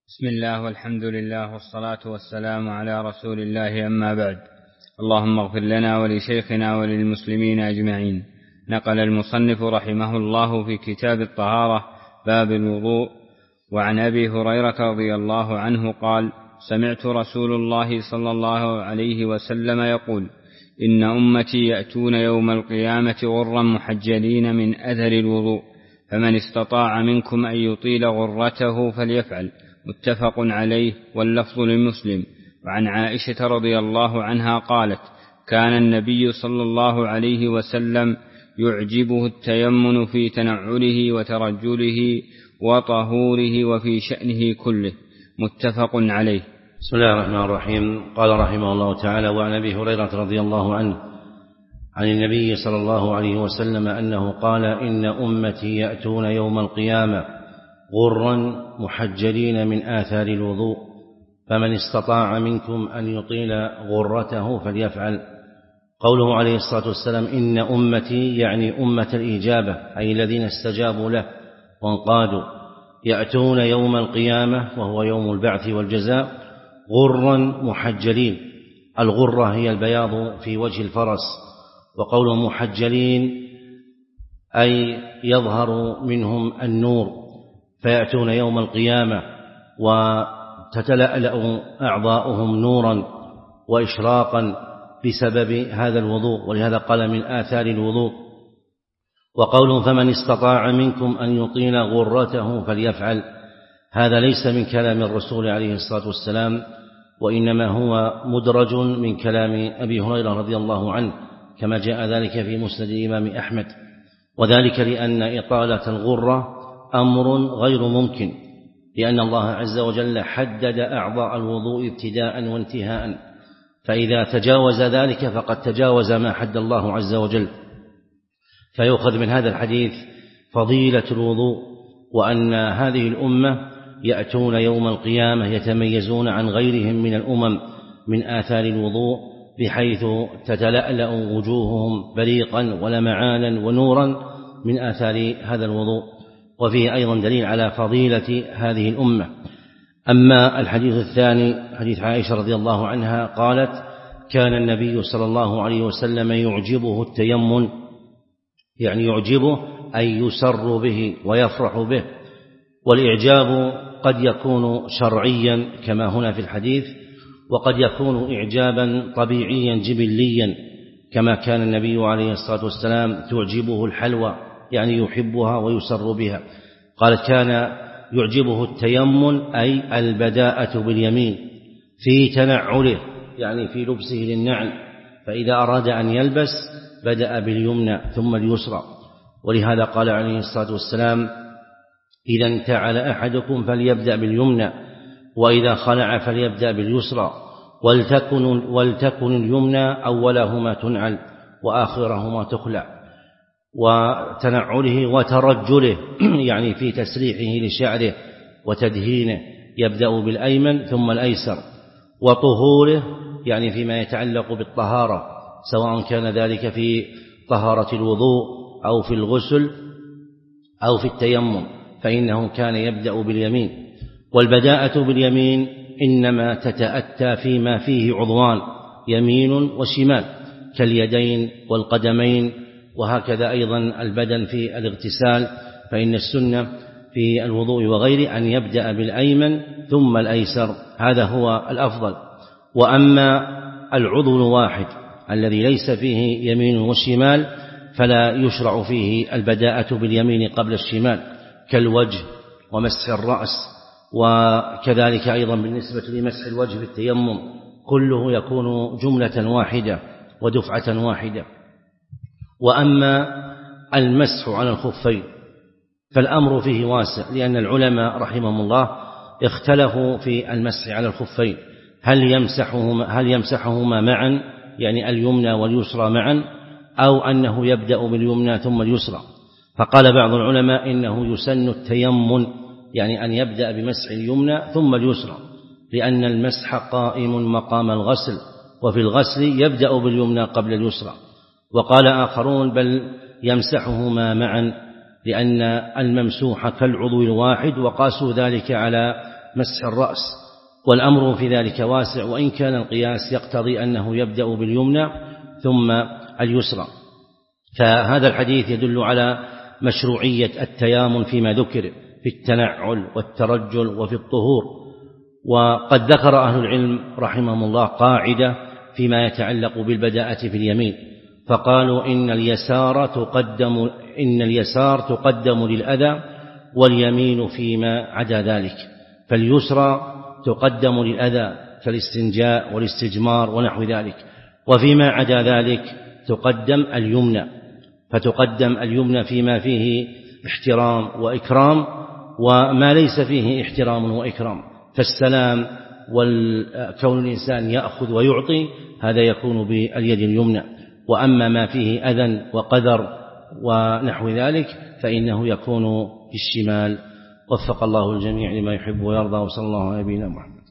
بسم الله والحمد لله والصلاة والسلام على رسول الله، أما بعد. اللهم اغفر لنا ولشيخنا وللمسلمين أجمعين. نقل المصنف رحمه الله في كتاب الطهارة باب الوضوء وعن أبي هريرة رضي الله عنه قال: سمعت رسول الله صلى الله عليه وسلم يقول: إن أمتي يأتون يوم القيامة غرا محجلين من أثر الوضوء، فمن استطاع منكم أن يطيل غرته فليفعل. متفق عليه، واللفظ لمسلم. وعن عائشة رضي الله عنها قالت: كان النبي صلى الله عليه وسلم يعجبه التيمن في تنعله وترجله وطهوره وفي شأنه كله. متفق عليه. بسم الله الرحمن الرحيم. قال رحمه الله تعالى: وعن أبي هريرة رضي الله عنه عن النبي صلى الله عليه وسلم أنه قال: إن أمتي يأتون يوم القيامة غرا محجلين من آثار الوضوء، فمن استطاع منكم أن يطيل غرته فليفعل. قوله عليه الصلاة والسلام إن أمتي يعني أمة الإجابة، أي الذين استجابوا له وانقادوا، يأتون يوم القيامة وهو يوم البعث والجزاء غرا محجلين. الغرة هي البياض في وجه الفرس، وقوله محجلين أي يظهر منهم النور، فيأتون يوم القيامة وتتلألأ أعضاؤهم نورا وإشراقا بسبب هذا الوضوء، ولهذا قال من آثار الوضوء. وقوله فمن استطاع منكم أن يطيل غرته فليفعل، هذا ليس من كلام الرسول عليه الصلاة والسلام، وإنما هو مدرج من كلام أبي هريرة رضي الله عنه، كما جاء ذلك في مسند الإمام أحمد، وذلك لأن إطالة الغرة أمر غير ممكن، لأن الله عز وجل حدد أعضاء الوضوء ابتداء وانتهاء، فإذا تجاوز ذلك فقد تجاوز ما حد الله عز وجل. فيؤخذ من هذا الحديث فضيلة الوضوء، وأن هذه الأمة يأتون يوم القيامة يتميزون عن غيرهم من الأمم من آثار الوضوء، بحيث تتلألأ وجوههم بريقا ولمعانا ونورا من آثار هذا الوضوء. وفيه أيضا دليل على فضيلة هذه الأمة. أما الحديث الثاني حديث عائشة رضي الله عنها قالت: كان النبي صلى الله عليه وسلم يعجبه التيمن، يعني يعجبه أي يسر به ويفرح به. والإعجاب قد يكون شرعيا كما هنا في الحديث، وقد يكون إعجابا طبيعيا جبليا، كما كان النبي عليه الصلاة والسلام تعجبه الحلوى، يعني يحبها ويسر بها. قالت: كان يعجبه التيمن أي البداءة باليمين في تنعله، يعني في لبسه للنعل، فإذا أراد أن يلبس بدأ باليمنى ثم اليسرى. ولهذا قال عليه الصلاة والسلام: إذا انتعل أحدكم فليبدأ باليمنى، وإذا خلع فليبدأ باليسرى، ولتكن اليمنى أولهما تنعل وآخرهما تخلع. وتنعله وترجله يعني في تسريحه لشعره وتدهينه، يبدأ بالأيمن ثم الأيسر. وطهوره يعني فيما يتعلق بالطهارة، سواء كان ذلك في طهارة الوضوء أو في الغسل أو في التيمم، فإنه كان يبدأ باليمين. والبداءة باليمين إنما تتأتى فيما فيه عضوان يمين وشمال، كاليدين والقدمين، وهكذا أيضا البدن في الاغتسال، فإن السنة في الوضوء وغيره أن يبدأ بالأيمن ثم الأيسر، هذا هو الأفضل. وأما العضو الواحد الذي ليس فيه يمين وشمال فلا يشرع فيه البداءة باليمين قبل الشمال، كالوجه ومسح الرأس، وكذلك أيضا بالنسبة لمسح الوجه في التيمم، كله يكون جملة واحدة ودفعة واحدة. وأما المسح على الخفين فالأمر فيه واسع، لأن العلماء رحمهم الله اختلفوا في المسح على الخفين، هل يمسحهما معا، يعني اليمنى واليسرى معا، أو أنه يبدأ باليمنى ثم اليسرى. فقال بعض العلماء إنه يسن التيمن، يعني أن يبدأ بمسح اليمنى ثم اليسرى، لأن المسح قائم مقام الغسل، وفي الغسل يبدأ باليمنى قبل اليسرى. وقال آخرون بل يمسحهما معا، لأن الممسوح كالعضو الواحد، وقاسوا ذلك على مسح الرأس، والأمر في ذلك واسع، وإن كان القياس يقتضي أنه يبدأ باليمنى ثم اليسرى. فهذا الحديث يدل على مشروعية التيامن فيما ذكر في التنعل والترجل وفي الطهور. وقد ذكر أهل العلم رحمهم الله قاعدة فيما يتعلق بالبداءة في اليمين، فقالوا إن اليسار تقدم للأذى واليمين فيما عدا ذلك، فاليسرى تقدم للأذى كالاستنجاء والاستجمار ونحو ذلك، وفيما عدا ذلك تقدم اليمنى، فتقدم اليمنى فيما فيه احترام وإكرام، وما ليس فيه احترام وإكرام، فالسلام وكون الإنسان يأخذ ويعطي هذا يكون باليد اليمنى، وأما ما فيه أذى وقدر ونحو ذلك فإنه يكون بالشمال. وفق الله الجميع لما يحب ويرضى، وصلى الله على نبينا محمد.